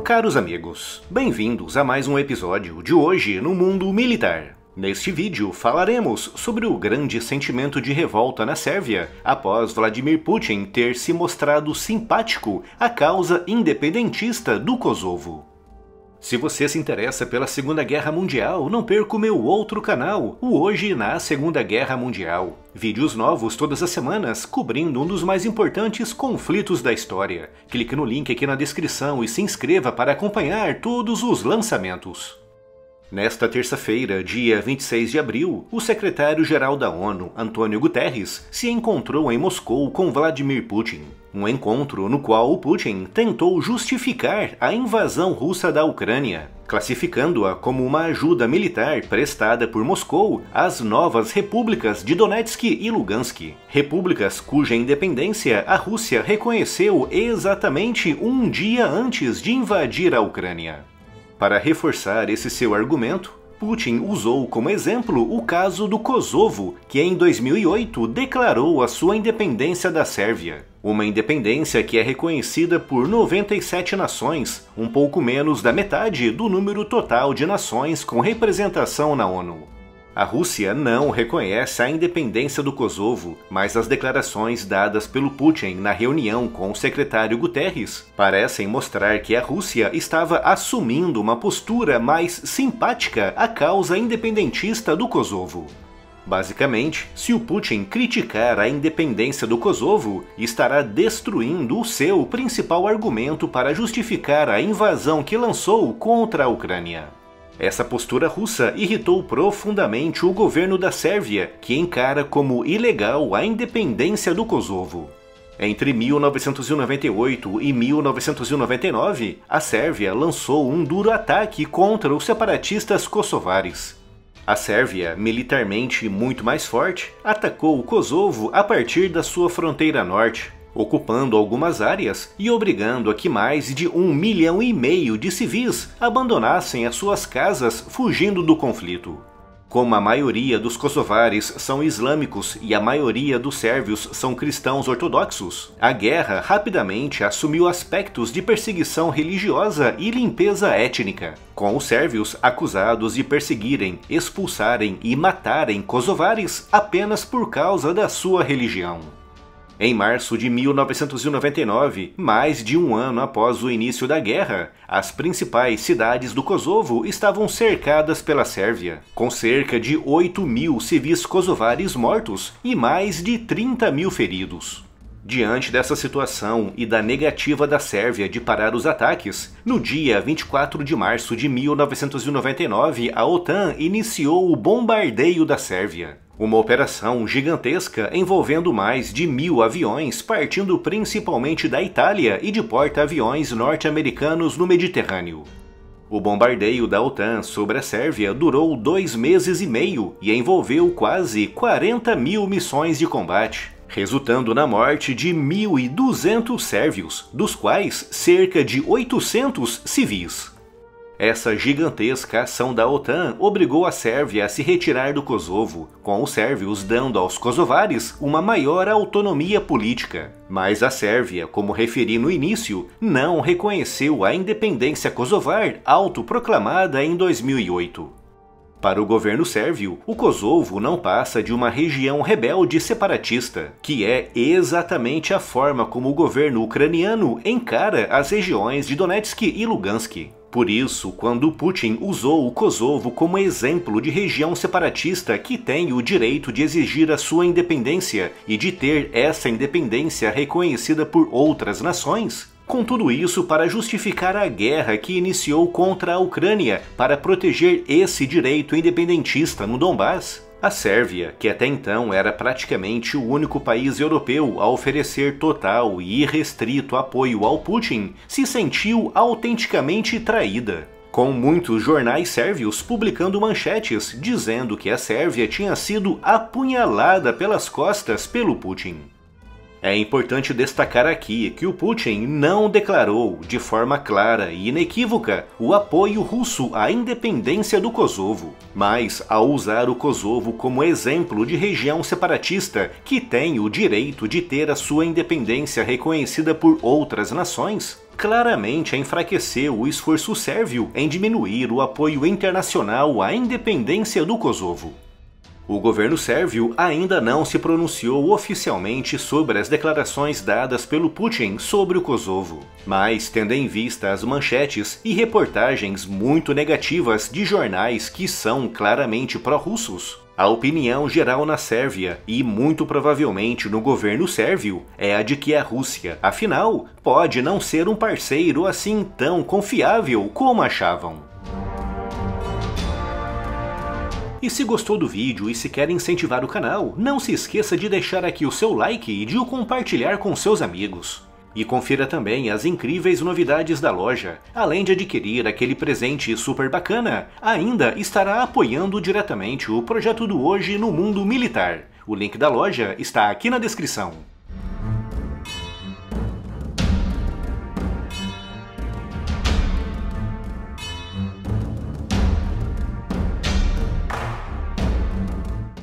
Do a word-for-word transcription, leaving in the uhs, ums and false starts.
Caros amigos, bem-vindos a mais um episódio de Hoje no Mundo Militar. Neste vídeo falaremos sobre o grande sentimento de revolta na Sérvia após Vladimir Putin ter se mostrado simpático à causa independentista do Kosovo. Se você se interessa pela Segunda Guerra Mundial, não perca o meu outro canal, o Hoje na Segunda Guerra Mundial. Vídeos novos todas as semanas, cobrindo um dos mais importantes conflitos da história. Clique no link aqui na descrição e se inscreva para acompanhar todos os lançamentos. Nesta terça-feira, dia vinte e seis de abril, o secretário-geral da ONU, Antônio Guterres, se encontrou em Moscou com Vladimir Putin. Um encontro no qual o Putin tentou justificar a invasão russa da Ucrânia, classificando-a como uma ajuda militar prestada por Moscou às novas repúblicas de Donetsk e Lugansk, repúblicas cuja independência a Rússia reconheceu exatamente um dia antes de invadir a Ucrânia. Para reforçar esse seu argumento, Putin usou como exemplo o caso do Kosovo, que em dois mil e oito declarou a sua independência da Sérvia. Uma independência que é reconhecida por noventa e sete nações, um pouco menos da metade do número total de nações com representação na ONU. A Rússia não reconhece a independência do Kosovo, mas as declarações dadas pelo Putin na reunião com o secretário Guterres parecem mostrar que a Rússia estava assumindo uma postura mais simpática à causa independentista do Kosovo. Basicamente, se o Putin criticar a independência do Kosovo, estará destruindo o seu principal argumento para justificar a invasão que lançou contra a Ucrânia. Essa postura russa irritou profundamente o governo da Sérvia, que encara como ilegal a independência do Kosovo. Entre mil novecentos e noventa e oito e mil novecentos e noventa e nove, a Sérvia lançou um duro ataque contra os separatistas kosovares. A Sérvia, militarmente muito mais forte, atacou o Kosovo a partir da sua fronteira norte, ocupando algumas áreas e obrigando a que mais de um milhão e meio de civis abandonassem as suas casas fugindo do conflito. Como a maioria dos kosovares são islâmicos e a maioria dos sérvios são cristãos ortodoxos, a guerra rapidamente assumiu aspectos de perseguição religiosa e limpeza étnica, com os sérvios acusados de perseguirem, expulsarem e matarem kosovares apenas por causa da sua religião. Em março de mil novecentos e noventa e nove, mais de um ano após o início da guerra, as principais cidades do Kosovo estavam cercadas pela Sérvia, com cerca de oito mil civis kosovares mortos e mais de trinta mil feridos. Diante dessa situação e da negativa da Sérvia de parar os ataques, no dia vinte e quatro de março de mil novecentos e noventa e nove, a OTAN iniciou o bombardeio da Sérvia. Uma operação gigantesca envolvendo mais de mil aviões partindo principalmente da Itália e de porta-aviões norte-americanos no Mediterrâneo. O bombardeio da OTAN sobre a Sérvia durou dois meses e meio e envolveu quase quarenta mil missões de combate, resultando na morte de mil e duzentos sérvios, dos quais cerca de oitocentos civis. Essa gigantesca ação da OTAN obrigou a Sérvia a se retirar do Kosovo, com os sérvios dando aos kosovares uma maior autonomia política. Mas a Sérvia, como referi no início, não reconheceu a independência kosovar autoproclamada em dois mil e oito. Para o governo sérvio, o Kosovo não passa de uma região rebelde separatista, que é exatamente a forma como o governo ucraniano encara as regiões de Donetsk e Lugansk. Por isso, quando Putin usou o Kosovo como exemplo de região separatista que tem o direito de exigir a sua independência e de ter essa independência reconhecida por outras nações, com tudo isso para justificar a guerra que iniciou contra a Ucrânia para proteger esse direito independentista no Donbás, a Sérvia, que até então era praticamente o único país europeu a oferecer total e irrestrito apoio ao Putin, se sentiu autenticamente traída, com muitos jornais sérvios publicando manchetes dizendo que a Sérvia tinha sido apunhalada pelas costas pelo Putin. É importante destacar aqui que o Putin não declarou de forma clara e inequívoca o apoio russo à independência do Kosovo, mas ao usar o Kosovo como exemplo de região separatista que tem o direito de ter a sua independência reconhecida por outras nações, claramente a enfraquecer o esforço sérvio em diminuir o apoio internacional à independência do Kosovo. O governo sérvio ainda não se pronunciou oficialmente sobre as declarações dadas pelo Putin sobre o Kosovo, mas tendo em vista as manchetes e reportagens muito negativas de jornais que são claramente pró-russos, a opinião geral na Sérvia e muito provavelmente no governo sérvio é a de que a Rússia, afinal, pode não ser um parceiro assim tão confiável como achavam. E se gostou do vídeo e se quer incentivar o canal, não se esqueça de deixar aqui o seu like e de o compartilhar com seus amigos. E confira também as incríveis novidades da loja. Além de adquirir aquele presente super bacana, ainda estará apoiando diretamente o projeto do Hoje no Mundo Militar. O link da loja está aqui na descrição.